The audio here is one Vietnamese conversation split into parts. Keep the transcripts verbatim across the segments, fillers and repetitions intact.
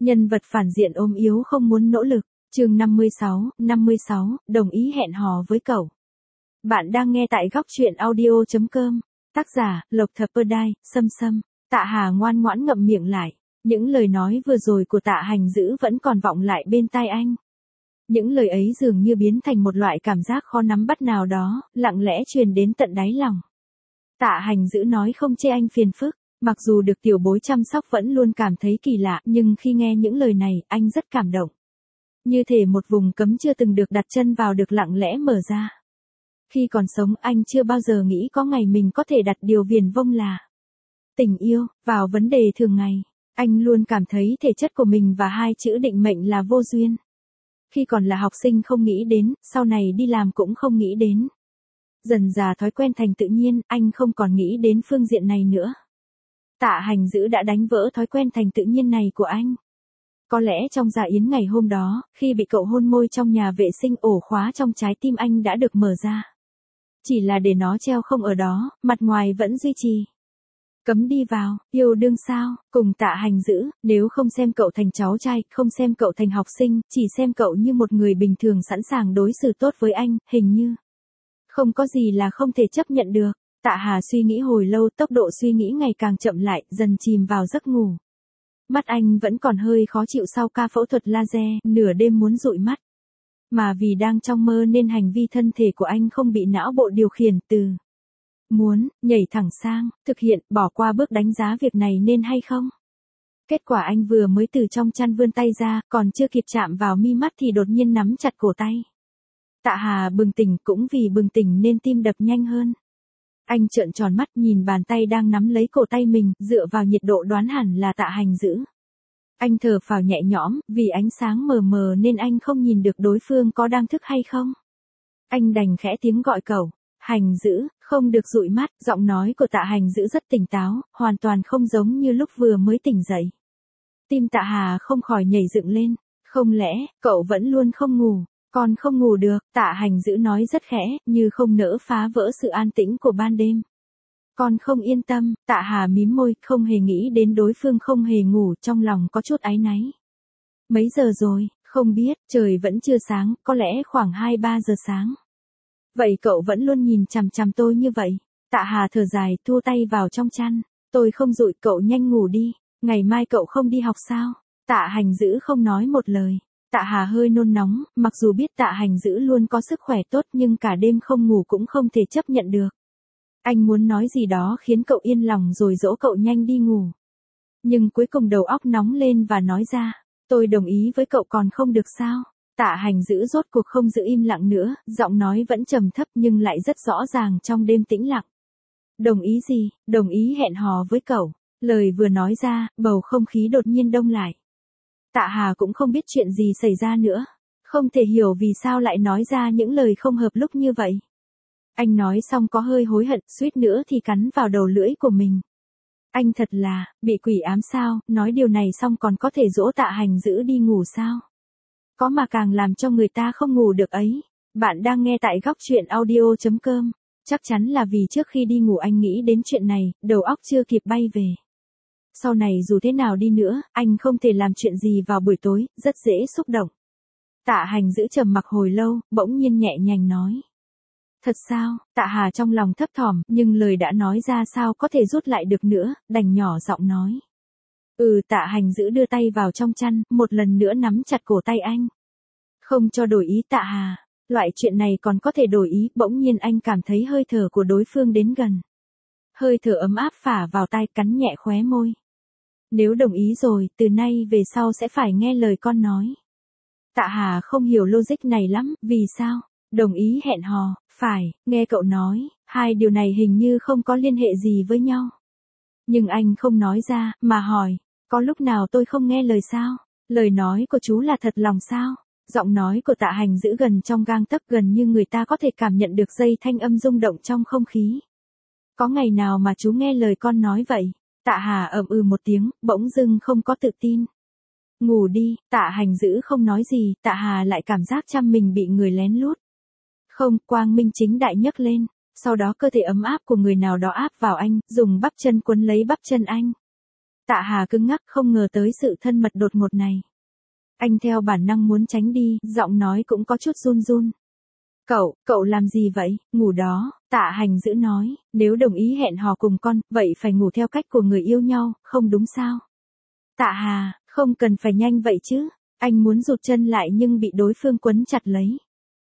Nhân vật phản diện ốm yếu không muốn nỗ lực, chương năm mươi sáu, năm mươi sáu, đồng ý hẹn hò với cậu. Bạn đang nghe tại góc truyện audio chấm com, tác giả, Lộc Thập Perdai, Sâm Sâm. Tạ Hà ngoan ngoãn ngậm miệng lại, những lời nói vừa rồi của Tạ Hành Dữ vẫn còn vọng lại bên tai anh. Những lời ấy dường như biến thành một loại cảm giác khó nắm bắt nào đó, lặng lẽ truyền đến tận đáy lòng. Tạ Hành Dữ nói không chê anh phiền phức, mặc dù được tiểu bối chăm sóc vẫn luôn cảm thấy kỳ lạ, nhưng khi nghe những lời này, anh rất cảm động. Như thể một vùng cấm chưa từng được đặt chân vào được lặng lẽ mở ra. Khi còn sống anh chưa bao giờ nghĩ có ngày mình có thể đặt điều viển vông là tình yêu vào vấn đề thường ngày. Anh luôn cảm thấy thể chất của mình và hai chữ định mệnh là vô duyên. Khi còn là học sinh không nghĩ đến, sau này đi làm cũng không nghĩ đến. Dần dà thói quen thành tự nhiên, anh không còn nghĩ đến phương diện này nữa. Tạ Hành Dữ đã đánh vỡ thói quen thành tự nhiên này của anh. Có lẽ trong dạ yến ngày hôm đó, khi bị cậu hôn môi trong nhà vệ sinh, ổ khóa trong trái tim anh đã được mở ra. Chỉ là để nó treo không ở đó, mặt ngoài vẫn duy trì. Cấm đi vào, yêu đương sao, cùng Tạ Hành Dữ, nếu không xem cậu thành cháu trai, không xem cậu thành học sinh, chỉ xem cậu như một người bình thường sẵn sàng đối xử tốt với anh, hình như không có gì là không thể chấp nhận được. Tạ Hà suy nghĩ hồi lâu, tốc độ suy nghĩ ngày càng chậm lại, dần chìm vào giấc ngủ. Mắt anh vẫn còn hơi khó chịu sau ca phẫu thuật laser, nửa đêm muốn dụi mắt. Mà vì đang trong mơ nên hành vi thân thể của anh không bị não bộ điều khiển, từ muốn, nhảy thẳng sang, thực hiện, bỏ qua bước đánh giá việc này nên hay không. Kết quả anh vừa mới từ trong chăn vươn tay ra, còn chưa kịp chạm vào mi mắt thì đột nhiên nắm chặt cổ tay. Tạ Hà bừng tỉnh, cũng vì bừng tỉnh nên tim đập nhanh hơn. Anh trợn tròn mắt nhìn bàn tay đang nắm lấy cổ tay mình, dựa vào nhiệt độ đoán hẳn là Tạ Hành Dữ. Anh thở phào nhẹ nhõm, vì ánh sáng mờ mờ nên anh không nhìn được đối phương có đang thức hay không. Anh đành khẽ tiếng gọi cậu, Hành Dữ, không được dụi mắt, giọng nói của Tạ Hành Dữ rất tỉnh táo, hoàn toàn không giống như lúc vừa mới tỉnh dậy. Tim Tạ Hà không khỏi nhảy dựng lên, không lẽ, cậu vẫn luôn không ngủ? Còn không ngủ được, Tạ Hành Dữ nói rất khẽ, như không nỡ phá vỡ sự an tĩnh của ban đêm. Con không yên tâm, Tạ Hà mím môi, không hề nghĩ đến đối phương không hề ngủ, trong lòng có chút áy náy. Mấy giờ rồi, không biết, trời vẫn chưa sáng, có lẽ khoảng hai ba giờ sáng. Vậy cậu vẫn luôn nhìn chằm chằm tôi như vậy. Tạ Hà thở dài, thua tay vào trong chăn. Tôi không dụi, cậu nhanh ngủ đi, ngày mai cậu không đi học sao? Tạ Hành Dữ không nói một lời. Tạ Hà hơi nôn nóng, mặc dù biết Tạ Hành Dữ luôn có sức khỏe tốt nhưng cả đêm không ngủ cũng không thể chấp nhận được. Anh muốn nói gì đó khiến cậu yên lòng rồi dỗ cậu nhanh đi ngủ. Nhưng cuối cùng đầu óc nóng lên và nói ra, tôi đồng ý với cậu còn không được sao? Tạ Hành Dữ rốt cuộc không giữ im lặng nữa, giọng nói vẫn trầm thấp nhưng lại rất rõ ràng trong đêm tĩnh lặng. Đồng ý gì? Đồng ý hẹn hò với cậu. Lời vừa nói ra, bầu không khí đột nhiên đông lại. Tạ Hà cũng không biết chuyện gì xảy ra nữa. Không thể hiểu vì sao lại nói ra những lời không hợp lúc như vậy. Anh nói xong có hơi hối hận, suýt nữa thì cắn vào đầu lưỡi của mình. Anh thật là, bị quỷ ám sao, nói điều này xong còn có thể dỗ Tạ Hành Dữ đi ngủ sao? Có mà càng làm cho người ta không ngủ được ấy. Bạn đang nghe tại góc truyện audio chấm com. Chắc chắn là vì trước khi đi ngủ anh nghĩ đến chuyện này, đầu óc chưa kịp bay về. Sau này dù thế nào đi nữa, anh không thể làm chuyện gì vào buổi tối, rất dễ xúc động. Tạ Hành Dữ trầm mặc hồi lâu, bỗng nhiên nhẹ nhàng nói. Thật sao? Tạ Hà trong lòng thấp thỏm, nhưng lời đã nói ra sao có thể rút lại được nữa, đành nhỏ giọng nói. Ừ, Tạ Hành Dữ đưa tay vào trong chăn, một lần nữa nắm chặt cổ tay anh. Không cho đổi ý Tạ Hà, loại chuyện này còn có thể đổi ý, bỗng nhiên anh cảm thấy hơi thở của đối phương đến gần. Hơi thở ấm áp phả vào tai, cắn nhẹ khóe môi. Nếu đồng ý rồi, từ nay về sau sẽ phải nghe lời con nói. Tạ Hà không hiểu logic này lắm, vì sao? Đồng ý hẹn hò, phải, nghe cậu nói, hai điều này hình như không có liên hệ gì với nhau. Nhưng anh không nói ra, mà hỏi, có lúc nào tôi không nghe lời sao? Lời nói của chú là thật lòng sao? Giọng nói của Tạ Hành Dữ gần trong gang tấc, gần như người ta có thể cảm nhận được dây thanh âm rung động trong không khí. Có ngày nào mà chú nghe lời con nói vậy? Tạ Hà ậm ừ một tiếng, bỗng dưng không có tự tin. Ngủ đi, Tạ Hành Dữ không nói gì, Tạ Hà lại cảm giác chăm mình bị người lén lút. Không, quang minh chính đại nhấc lên, sau đó cơ thể ấm áp của người nào đó áp vào anh, dùng bắp chân quấn lấy bắp chân anh. Tạ Hà cứng ngắc không ngờ tới sự thân mật đột ngột này. Anh theo bản năng muốn tránh đi, giọng nói cũng có chút run run. Cậu, cậu làm gì vậy, ngủ đó, Tạ Hành Dữ nói, nếu đồng ý hẹn hò cùng con, vậy phải ngủ theo cách của người yêu nhau, không đúng sao? Tạ Hà, không cần phải nhanh vậy chứ, anh muốn rụt chân lại nhưng bị đối phương quấn chặt lấy.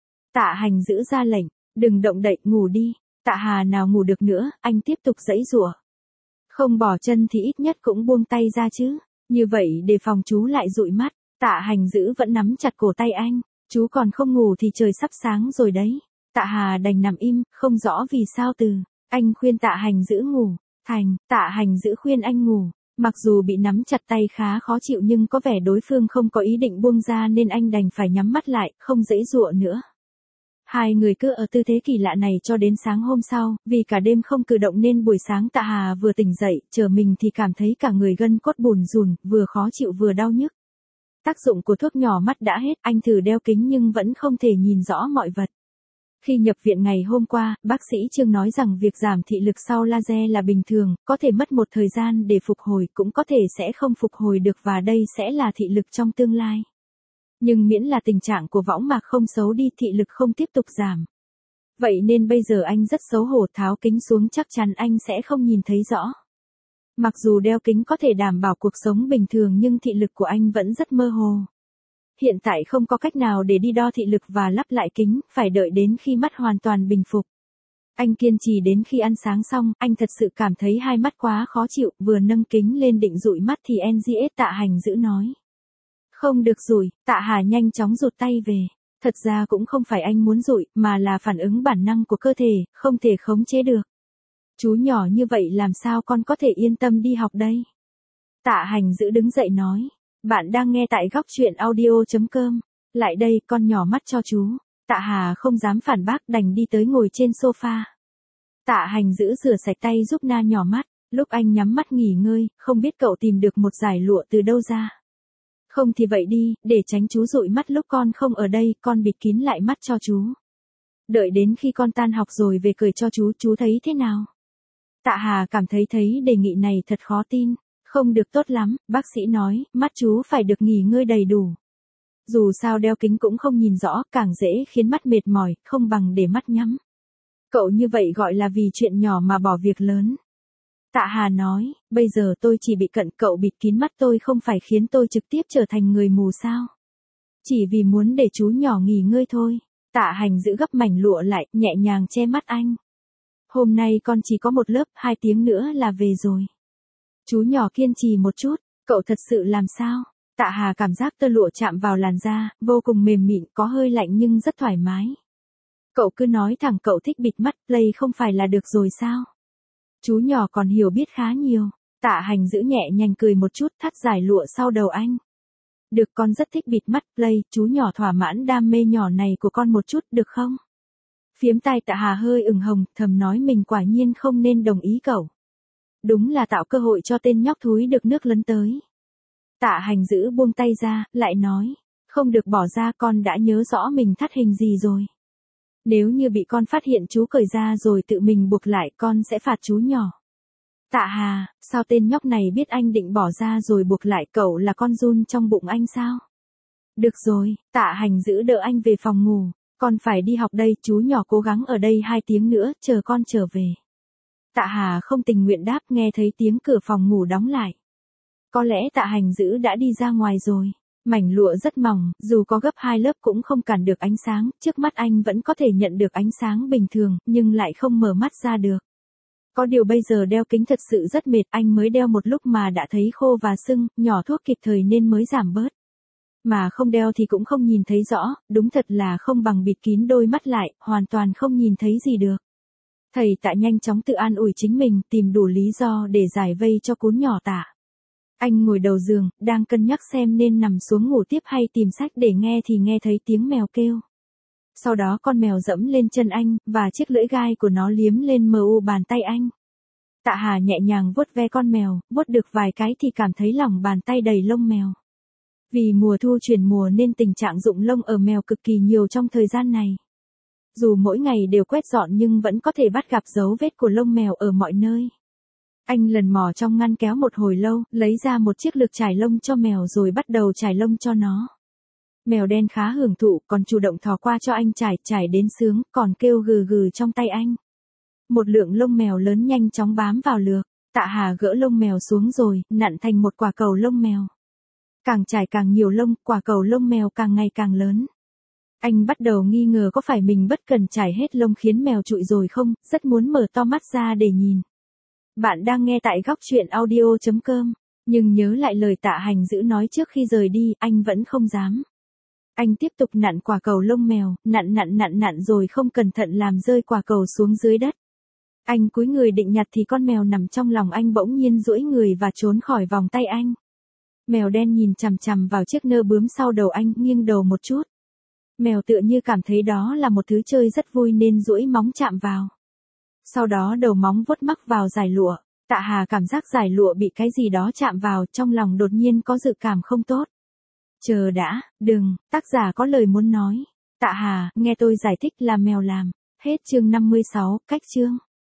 Tạ Hành Dữ ra lệnh, đừng động đậy, ngủ đi. Tạ Hà nào ngủ được nữa, anh tiếp tục giãy giụa. Không bỏ chân thì ít nhất cũng buông tay ra chứ, như vậy để phòng chú lại dụi mắt. Tạ Hành Dữ vẫn nắm chặt cổ tay anh, chú còn không ngủ thì trời sắp sáng rồi đấy. Tạ Hà đành nằm im, không rõ vì sao từ, anh khuyên Tạ Hành Dữ ngủ, thành, Tạ Hành Dữ khuyên anh ngủ. Mặc dù bị nắm chặt tay khá khó chịu nhưng có vẻ đối phương không có ý định buông ra nên anh đành phải nhắm mắt lại, không giãy giụa nữa. Hai người cứ ở tư thế kỳ lạ này cho đến sáng hôm sau, vì cả đêm không cử động nên buổi sáng Tạ Hà vừa tỉnh dậy, chờ mình thì cảm thấy cả người gân cốt bùn rùn, vừa khó chịu vừa đau nhức. Tác dụng của thuốc nhỏ mắt đã hết, anh thử đeo kính nhưng vẫn không thể nhìn rõ mọi vật. Khi nhập viện ngày hôm qua, bác sĩ Trương nói rằng việc giảm thị lực sau laser là bình thường, có thể mất một thời gian để phục hồi, cũng có thể sẽ không phục hồi được và đây sẽ là thị lực trong tương lai. Nhưng miễn là tình trạng của võng mạc không xấu đi, thị lực không tiếp tục giảm. Vậy nên bây giờ anh rất xấu hổ, tháo kính xuống chắc chắn anh sẽ không nhìn thấy rõ. Mặc dù đeo kính có thể đảm bảo cuộc sống bình thường nhưng thị lực của anh vẫn rất mơ hồ. Hiện tại không có cách nào để đi đo thị lực và lắp lại kính, phải đợi đến khi mắt hoàn toàn bình phục. Anh kiên trì đến khi ăn sáng xong, anh thật sự cảm thấy hai mắt quá khó chịu, vừa nâng kính lên định dụi mắt thì en giê ét Tạ Hành Dữ nói. Không được dụi, Tạ Hà nhanh chóng rụt tay về. Thật ra cũng không phải anh muốn dụi, mà là phản ứng bản năng của cơ thể, không thể khống chế được. Chú nhỏ như vậy làm sao con có thể yên tâm đi học đây? Tạ Hành Dữ đứng dậy nói. Bạn đang nghe tại góc truyện audio chấm com. Lại đây, con nhỏ mắt cho chú. Tạ Hà không dám phản bác, đành đi tới ngồi trên sofa. Tạ Hành Dữ rửa sạch tay giúp Na nhỏ mắt. Lúc anh nhắm mắt nghỉ ngơi, không biết cậu tìm được một dải lụa từ đâu ra. Không thì vậy đi, để tránh chú dụi mắt lúc con không ở đây, con bịt kín lại mắt cho chú. Đợi đến khi con tan học rồi về cười cho chú, chú thấy thế nào? Tạ Hà cảm thấy thấy đề nghị này thật khó tin. Không được tốt lắm, bác sĩ nói, mắt chú phải được nghỉ ngơi đầy đủ. Dù sao đeo kính cũng không nhìn rõ, càng dễ khiến mắt mệt mỏi, không bằng để mắt nhắm. Cậu như vậy gọi là vì chuyện nhỏ mà bỏ việc lớn. Tạ Hà nói, bây giờ tôi chỉ bị cận, cậu bịt kín mắt tôi không phải khiến tôi trực tiếp trở thành người mù sao. Chỉ vì muốn để chú nhỏ nghỉ ngơi thôi. Tạ Hành Giữ gấp mảnh lụa lại, nhẹ nhàng che mắt anh. Hôm nay con chỉ có một lớp, hai tiếng nữa là về rồi. Chú nhỏ kiên trì một chút, cậu thật sự làm sao? Tạ Hà cảm giác tơ lụa chạm vào làn da, vô cùng mềm mịn, có hơi lạnh nhưng rất thoải mái. Cậu cứ nói thẳng cậu thích bịt mắt, play không phải là được rồi sao? Chú nhỏ còn hiểu biết khá nhiều. Tạ Hành Giữ nhẹ nhàng cười một chút, thắt dải lụa sau đầu anh. Được, con rất thích bịt mắt, play, chú nhỏ thỏa mãn đam mê nhỏ này của con một chút, được không? Phiếm tai Tạ Hà hơi ửng hồng, thầm nói mình quả nhiên không nên đồng ý cậu. Đúng là tạo cơ hội cho tên nhóc thúi được nước lấn tới. Tạ Hành Giữ buông tay ra, lại nói, không được bỏ ra, con đã nhớ rõ mình thắt hình gì rồi. Nếu như bị con phát hiện chú cởi ra rồi tự mình buộc lại, con sẽ phạt chú nhỏ. Tạ Hà, sao tên nhóc này biết anh định bỏ ra rồi buộc lại, cậu là con giun trong bụng anh sao? Được rồi, Tạ Hành Giữ đỡ anh về phòng ngủ, con phải đi học đây, chú nhỏ cố gắng ở đây hai tiếng nữa, chờ con trở về. Tạ Hà không tình nguyện đáp, nghe thấy tiếng cửa phòng ngủ đóng lại. Có lẽ Tạ Hành Giữ đã đi ra ngoài rồi. Mảnh lụa rất mỏng, dù có gấp hai lớp cũng không cản được ánh sáng, trước mắt anh vẫn có thể nhận được ánh sáng bình thường, nhưng lại không mở mắt ra được. Có điều bây giờ đeo kính thật sự rất mệt, anh mới đeo một lúc mà đã thấy khô và sưng, nhỏ thuốc kịp thời nên mới giảm bớt. Mà không đeo thì cũng không nhìn thấy rõ, đúng thật là không bằng bịt kín đôi mắt lại, hoàn toàn không nhìn thấy gì được. Thầy Tạ nhanh chóng tự an ủi chính mình, tìm đủ lý do để giải vây cho cún nhỏ Tạ. Anh ngồi đầu giường, đang cân nhắc xem nên nằm xuống ngủ tiếp hay tìm sách để nghe thì nghe thấy tiếng mèo kêu. Sau đó con mèo dẫm lên chân anh, và chiếc lưỡi gai của nó liếm lên mờ u bàn tay anh. Tạ Hà nhẹ nhàng vuốt ve con mèo, vuốt được vài cái thì cảm thấy lòng bàn tay đầy lông mèo. Vì mùa thu chuyển mùa nên tình trạng rụng lông ở mèo cực kỳ nhiều trong thời gian này. Dù mỗi ngày đều quét dọn nhưng vẫn có thể bắt gặp dấu vết của lông mèo ở mọi nơi. Anh lần mò trong ngăn kéo một hồi lâu, lấy ra một chiếc lược trải lông cho mèo rồi bắt đầu trải lông cho nó. Mèo đen khá hưởng thụ, còn chủ động thò qua cho anh trải, trải đến sướng, còn kêu gừ gừ trong tay anh. Một lượng lông mèo lớn nhanh chóng bám vào lược. Tạ Hà gỡ lông mèo xuống rồi, nặn thành một quả cầu lông mèo. Càng trải càng nhiều lông, quả cầu lông mèo càng ngày càng lớn. Anh bắt đầu nghi ngờ có phải mình bất cần trải hết lông khiến mèo trụi rồi không, rất muốn mở to mắt ra để nhìn. Bạn đang nghe tại góc truyện audio chấm com, nhưng nhớ lại lời Tạ Hành Dữ nói trước khi rời đi, anh vẫn không dám. Anh tiếp tục nặn quả cầu lông mèo, nặn nặn nặn nặn rồi không cẩn thận làm rơi quả cầu xuống dưới đất. Anh cúi người định nhặt thì con mèo nằm trong lòng anh bỗng nhiên duỗi người và trốn khỏi vòng tay anh. Mèo đen nhìn chằm chằm vào chiếc nơ bướm sau đầu anh, nghiêng đầu một chút. Mèo tựa như cảm thấy đó là một thứ chơi rất vui nên duỗi móng chạm vào. Sau đó đầu móng vuốt mắc vào dải lụa. Tạ Hà cảm giác dải lụa bị cái gì đó chạm vào, trong lòng đột nhiên có dự cảm không tốt. Chờ đã, đừng, tác giả có lời muốn nói. Tạ Hà, nghe tôi giải thích là mèo làm. Hết chương năm mươi sáu, cách chương.